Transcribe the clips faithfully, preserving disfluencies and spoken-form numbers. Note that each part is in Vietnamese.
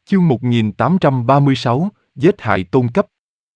Chương một nghìn tám trăm ba mươi sáu, giết hại tôn cấp.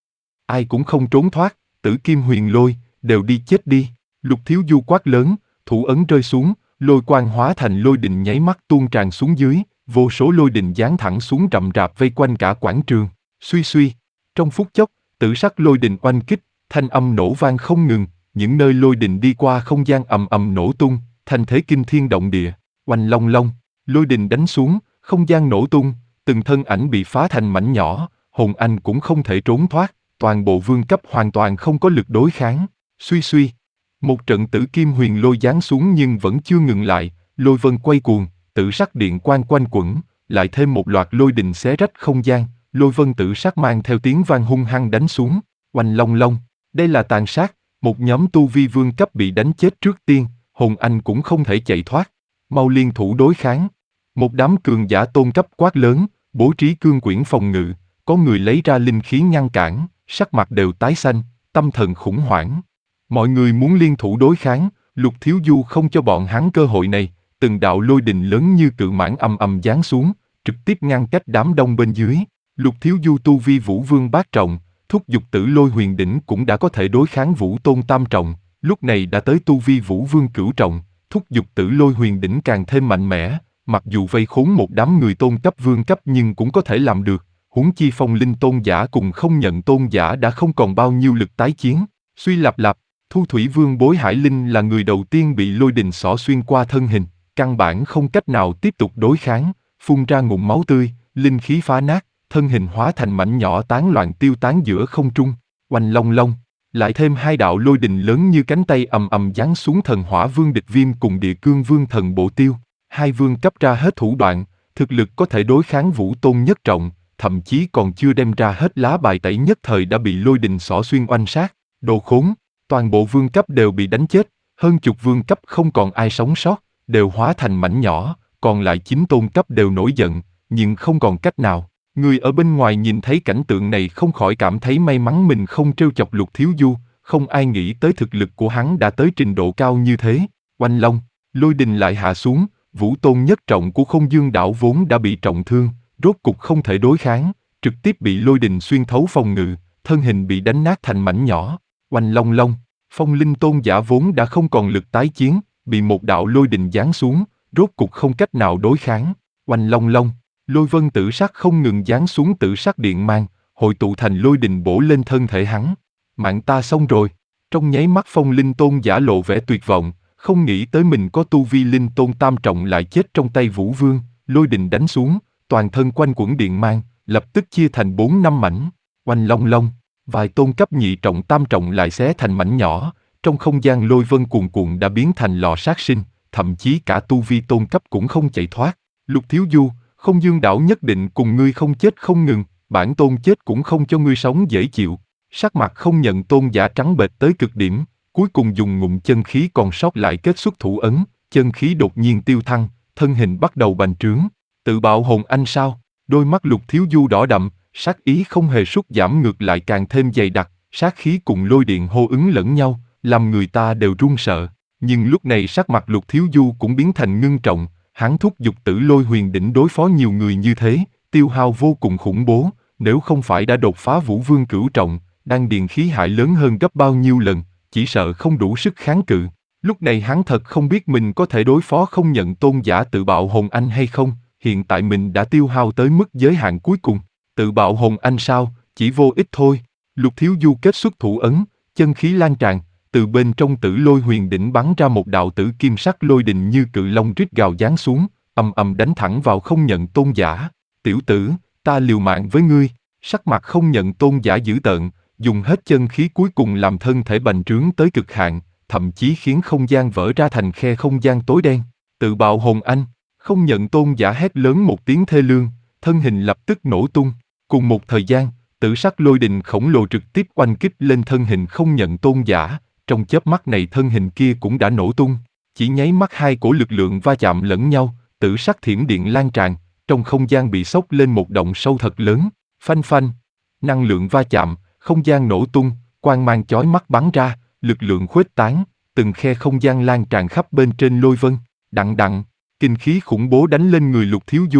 Ai cũng không trốn thoát, Tử Kim Huyền Lôi, đều đi chết đi. Lục Thiếu Du quát lớn, thủ ấn rơi xuống, lôi quang hóa thành lôi đình nháy mắt tuôn tràn xuống dưới, vô số lôi đình giáng thẳng xuống rậm rạp vây quanh cả quảng trường. Suy suy, trong phút chốc, tử sắc lôi đình oanh kích, thanh âm nổ vang không ngừng, những nơi lôi đình đi qua không gian ầm ầm nổ tung, thành thế kinh thiên động địa. Oanh long long, lôi đình đánh xuống, không gian nổ tung, từng thân ảnh bị phá thành mảnh nhỏ, hồn anh cũng không thể trốn thoát, toàn bộ vương cấp hoàn toàn không có lực đối kháng. Suy suy, một trận tử kim huyền lôi giáng xuống nhưng vẫn chưa ngừng lại, lôi vân quay cuồng, tử sắc điện quang quanh quẩn, lại thêm một loạt lôi đình xé rách không gian, lôi vân tử sắc mang theo tiếng vang hung hăng đánh xuống. Oanh long long, đây là tàn sát, một nhóm tu vi vương cấp bị đánh chết trước tiên, hồn anh cũng không thể chạy thoát, mau liên thủ đối kháng. Một đám cường giả tôn cấp quát lớn, bố trí cương quyển phòng ngự, có người lấy ra linh khí ngăn cản, sắc mặt đều tái xanh, tâm thần khủng hoảng. Mọi người muốn liên thủ đối kháng, Lục Thiếu Du không cho bọn hắn cơ hội này, từng đạo lôi đình lớn như cự mãng ầm ầm giáng xuống, trực tiếp ngăn cách đám đông bên dưới. Lục Thiếu Du tu vi Vũ Vương bát trọng, thúc dục tử lôi huyền đỉnh cũng đã có thể đối kháng Vũ Tôn tam trọng, lúc này đã tới tu vi Vũ Vương cửu trọng, thúc dục tử lôi huyền đỉnh càng thêm mạnh mẽ. Mặc dù vây khốn một đám người tôn cấp vương cấp nhưng cũng có thể làm được, huống chi phong linh tôn giả cùng không nhận tôn giả đã không còn bao nhiêu lực tái chiến. Suy lạp lạp, Thu Thủy Vương Bối Hải Linh là người đầu tiên bị lôi đình xỏ xuyên qua thân hình, căn bản không cách nào tiếp tục đối kháng, phun ra ngụm máu tươi, linh khí phá nát, thân hình hóa thành mảnh nhỏ tán loạn tiêu tán giữa không trung. Oanh long long, lại thêm hai đạo lôi đình lớn như cánh tay ầm ầm giáng xuống Thần Hỏa Vương Địch Viêm cùng Địa Cương Vương Thần Bộ Tiêu. Hai vương cấp ra hết thủ đoạn, thực lực có thể đối kháng Vũ Tôn nhất trọng, thậm chí còn chưa đem ra hết lá bài tẩy nhất thời đã bị lôi đình xỏ xuyên oanh sát. Đồ khốn, toàn bộ vương cấp đều bị đánh chết, hơn chục vương cấp không còn ai sống sót, đều hóa thành mảnh nhỏ, còn lại chín tôn cấp đều nổi giận, nhưng không còn cách nào. Người ở bên ngoài nhìn thấy cảnh tượng này không khỏi cảm thấy may mắn mình không trêu chọc Lục Thiếu Du, không ai nghĩ tới thực lực của hắn đã tới trình độ cao như thế. Oanh long, lôi đình lại hạ xuống. Vũ Tôn nhất trọng của Không Dương Đảo vốn đã bị trọng thương, rốt cục không thể đối kháng, trực tiếp bị lôi đình xuyên thấu phòng ngự, thân hình bị đánh nát thành mảnh nhỏ. Oanh long long, Phong Linh Tôn giả vốn đã không còn lực tái chiến, bị một đạo lôi đình giáng xuống, rốt cục không cách nào đối kháng. Oanh long long, lôi vân tử sắc không ngừng giáng xuống tử sắc điện mang, hội tụ thành lôi đình bổ lên thân thể hắn. Mạng ta xong rồi. Trong nháy mắt Phong Linh Tôn giả lộ vẻ tuyệt vọng, không nghĩ tới mình có tu vi linh tôn tam trọng lại chết trong tay Vũ Vương, lôi đình đánh xuống, toàn thân quanh quẩn điện mang, lập tức chia thành bốn năm mảnh. Oanh long long, vài tôn cấp nhị trọng tam trọng lại xé thành mảnh nhỏ, trong không gian lôi vân cuồn cuộn đã biến thành lò sát sinh, thậm chí cả tu vi tôn cấp cũng không chạy thoát. Lục Thiếu Du, Không Dương Đảo nhất định cùng ngươi không chết không ngừng, bản tôn chết cũng không cho ngươi sống dễ chịu. Sắc mặt Không Nhận tôn giả trắng bệch tới cực điểm. Cuối cùng dùng ngụm chân khí còn sót lại kết xuất thủ ấn, chân khí đột nhiên tiêu thăng, thân hình bắt đầu bành trướng. Tự bạo hồn anh sao? Đôi mắt Lục Thiếu Du đỏ đậm, sát ý không hề sút giảm ngược lại càng thêm dày đặc, sát khí cùng lôi điện hô ứng lẫn nhau, làm người ta đều run sợ. Nhưng lúc này sắc mặt Lục Thiếu Du cũng biến thành ngưng trọng, hắn thúc dục tử lôi huyền đỉnh đối phó nhiều người như thế, tiêu hao vô cùng khủng bố, nếu không phải đã đột phá Vũ Vương cửu trọng, đan điền khí hải lớn hơn gấp bao nhiêu lần, chỉ sợ không đủ sức kháng cự. Lúc này hắn thật không biết mình có thể đối phó Không Nhận tôn giả tự bạo hồn anh hay không, hiện tại mình đã tiêu hao tới mức giới hạn cuối cùng. Tự bạo hồn anh sao, chỉ vô ích thôi. Lục Thiếu Du kết xuất thủ ấn, chân khí lan tràn, từ bên trong tử lôi huyền đỉnh bắn ra một đạo tử kim sắc lôi đình như cự long rít gào giáng xuống, ầm ầm đánh thẳng vào Không Nhận tôn giả. Tiểu tử, ta liều mạng với ngươi. Sắc mặt Không Nhận tôn giả dữ tợn, dùng hết chân khí cuối cùng làm thân thể bành trướng tới cực hạn, thậm chí khiến không gian vỡ ra thành khe không gian tối đen. Tự bạo hồn anh, Không Nhận tôn giả hét lớn một tiếng thê lương, thân hình lập tức nổ tung. Cùng một thời gian, tử sắc lôi đình khổng lồ trực tiếp oanh kích lên thân hình Không Nhận tôn giả, trong chớp mắt này thân hình kia cũng đã nổ tung. Chỉ nháy mắt hai cổ lực lượng va chạm lẫn nhau, tử sắc thiểm điện lan tràn, trong không gian bị xốc lên một động sâu thật lớn. Phanh phanh, năng lượng va chạm, không gian nổ tung, quang mang chói mắt bắn ra, lực lượng khuếch tán, từng khe không gian lan tràn khắp bên trên lôi vân. Đặng đặng, kinh khí khủng bố đánh lên người Lục Thiếu Du,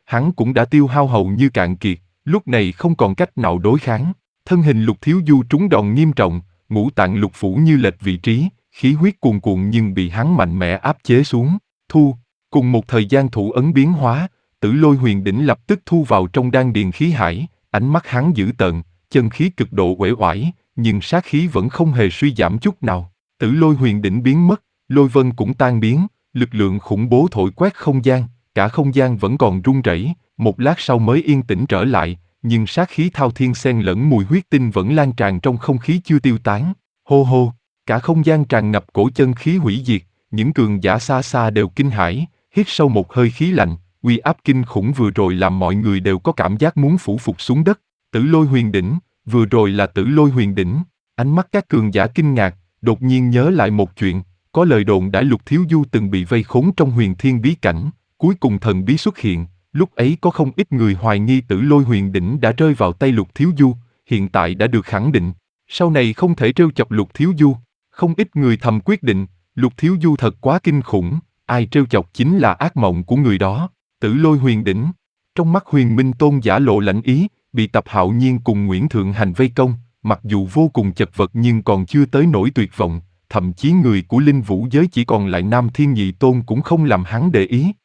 Hắn cũng đã tiêu hao hầu như cạn kiệt, lúc này không còn cách nào đối kháng. Thân hình Lục Thiếu Du trúng đòn nghiêm trọng, ngũ tạng lục phủ như lệch vị trí, khí huyết cuồn cuộn nhưng bị hắn mạnh mẽ áp chế xuống. Thu, cùng một thời gian thủ ấn biến hóa, Tử Lôi Huyền Đỉnh lập tức thu vào trong đan điền khí hải, ánh mắt hắn dữ tợn, chân khí cực độ uể oải, nhưng sát khí vẫn không hề suy giảm chút nào. Tử Lôi Huyền Đỉnh biến mất, lôi vân cũng tan biến, lực lượng khủng bố thổi quét không gian, cả không gian vẫn còn rung rẩy, một lát sau mới yên tĩnh trở lại, nhưng sát khí thao thiên xen lẫn mùi huyết tinh vẫn lan tràn trong không khí chưa tiêu tán. Hô hô, cả không gian tràn ngập cổ chân khí hủy diệt, những cường giả xa xa đều kinh hãi, hít sâu một hơi khí lạnh, uy áp kinh khủng vừa rồi làm mọi người đều có cảm giác muốn phủ phục xuống đất. Tử Lôi Huyền Đỉnh, vừa rồi là Tử Lôi Huyền Đỉnh. Ánh mắt các cường giả kinh ngạc, đột nhiên nhớ lại một chuyện, có lời đồn đã Lục Thiếu Du từng bị vây khốn trong huyền thiên bí cảnh, cuối cùng thần bí xuất hiện, lúc ấy có không ít người hoài nghi Tử Lôi Huyền Đỉnh đã rơi vào tay Lục Thiếu Du, hiện tại đã được khẳng định, sau này không thể trêu chọc Lục Thiếu Du. Không ít người thầm quyết định, Lục Thiếu Du thật quá kinh khủng, ai trêu chọc chính là ác mộng của người đó. Tử Lôi Huyền Đỉnh. Trong mắt Huyền Minh Tôn giả lộ lãnh ý, bị Tập Hạo Nhiên cùng Nguyễn Thượng Hành vây công, mặc dù vô cùng chật vật nhưng còn chưa tới nỗi tuyệt vọng, thậm chí người của Linh Vũ giới chỉ còn lại Nam Thiên Nhị Tôn cũng không làm hắn để ý,